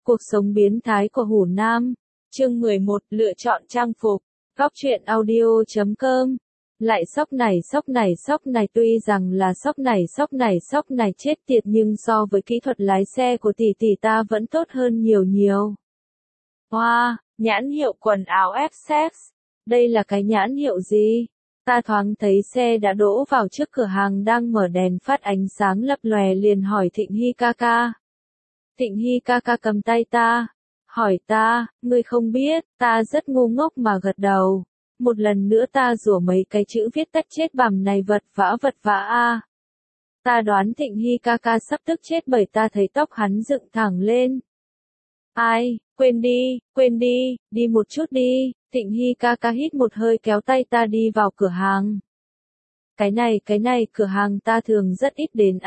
Cuộc sống biến thái của Hủ Nam. Chương 11, lựa chọn trang phục. Góc truyện audio.com. Lại sóc này tuy rằng là sóc này chết tiệt nhưng so với kỹ thuật lái xe của tỷ tỷ ta vẫn tốt hơn nhiều. Hoa, nhãn hiệu quần áo Essex. Đây là cái nhãn hiệu gì? Ta thoáng thấy xe đã đỗ vào trước cửa hàng đang mở đèn phát ánh sáng lập lòe liền hỏi Thịnh Hy ca ca. Thịnh Hy ca ca cầm tay ta, hỏi ta, ngươi không biết, ta rất ngu ngốc mà gật đầu. Một lần nữa ta rủa mấy cái chữ viết tắt chết bằm này vật vã a. Ta đoán Thịnh Hy ca ca sắp tức chết bởi ta thấy tóc hắn dựng thẳng lên. Ai, quên đi, đi một chút đi. Thịnh Hy ca ca hít một hơi kéo tay ta đi vào cửa hàng. Cái này, cửa hàng ta thường rất ít đến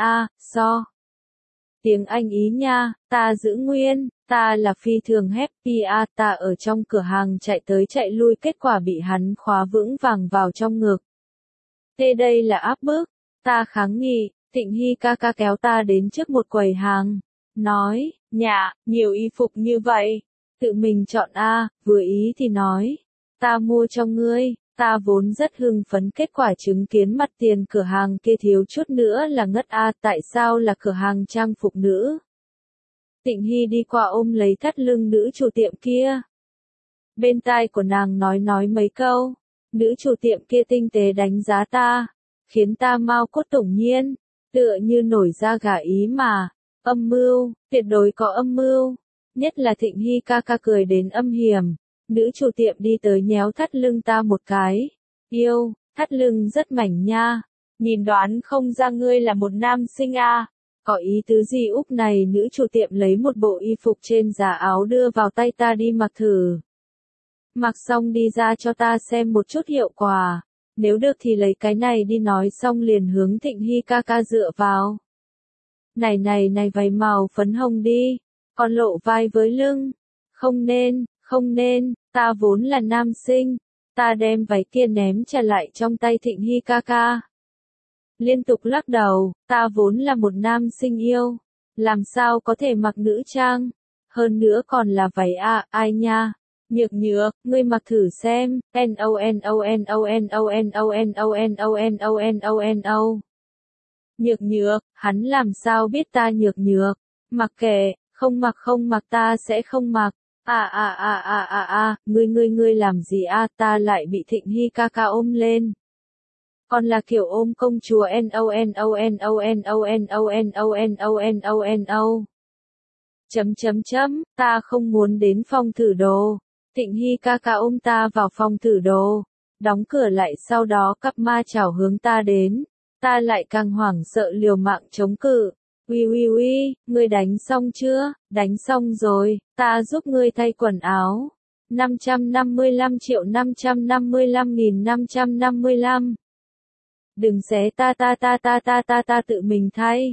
Tiếng Anh ý nha, ta giữ nguyên, ta là phi thường happy ta ở trong cửa hàng chạy tới chạy lui kết quả bị hắn khóa vững vàng vào trong ngực. Thế đây là áp bức, ta kháng nghị, Thịnh Hy ca ca kéo ta đến trước một quầy hàng, nói, nhạ, nhiều y phục như vậy, tự mình chọn vừa ý thì nói, ta mua cho ngươi. Ta vốn rất hưng phấn kết quả chứng kiến mặt tiền cửa hàng kia thiếu chút nữa là ngất tại sao là cửa hàng trang phục nữ. Thịnh Hy đi qua ôm lấy thắt lưng nữ chủ tiệm kia. Bên tai của nàng nói mấy câu, nữ chủ tiệm kia tinh tế đánh giá ta, khiến ta mau cốt tủng nhiên, tựa như nổi da gà ý mà, âm mưu, tuyệt đối có âm mưu, nhất là Thịnh Hy ca ca cười đến âm hiểm. Nữ chủ tiệm đi tới nhéo thắt lưng ta một cái. Yêu, thắt lưng rất mảnh nha. Nhìn đoán không ra ngươi là một nam sinh Có ý tứ gì Úc này nữ chủ tiệm lấy một bộ y phục trên giá áo đưa vào tay ta đi mặc thử. Mặc xong đi ra cho ta xem một chút hiệu quả. Nếu được thì lấy cái này đi nói xong liền hướng Thịnh Hy ca ca dựa vào. Này váy màu phấn hồng đi. Còn lộ vai với lưng. Không nên, ta vốn là nam sinh, ta đem váy kia ném trả lại trong tay Thịnh Hy ca ca. Liên tục lắc đầu, ta vốn là một nam sinh yêu, làm sao có thể mặc nữ trang, hơn nữa còn là váy ai nha, nhược, ngươi mặc thử xem, Nhược, hắn làm sao biết ta nhược, mặc kệ, không mặc ta sẽ không mặc. Ngươi làm gì ta lại bị Thịnh Hy ca ca ôm lên. Còn là kiểu ôm công chúa ta không muốn đến phòng thử đồ. Thịnh Hy ca ca ôm ta vào phòng thử đồ, đóng cửa lại sau đó cặp ma chảo hướng ta đến, ta lại càng hoảng sợ liều mạng chống cự. Uy, ngươi đánh xong chưa? Đánh xong rồi, ta giúp ngươi thay quần áo. 555.555.555. Đừng xé ta tự mình thay.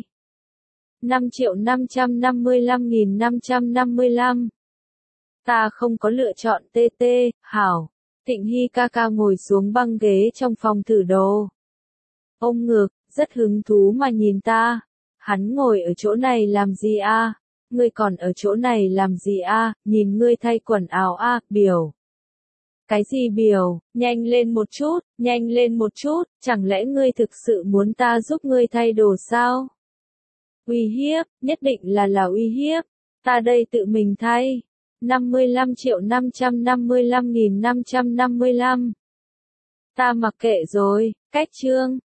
5.555.555. Ta không có lựa chọn hảo. Thịnh Hy ca ca ngồi xuống băng ghế trong phòng thử đồ. Ôm ngực, rất hứng thú mà nhìn ta. Hắn ngồi ở chỗ này làm gì Ngươi còn ở chỗ này làm gì Nhìn ngươi thay quần áo biểu. Cái gì biểu, nhanh lên một chút, chẳng lẽ ngươi thực sự muốn ta giúp ngươi thay đồ sao? Uy hiếp, nhất định là uy hiếp, ta đây tự mình thay. 55.555.555. Ta mặc kệ rồi, cách chương.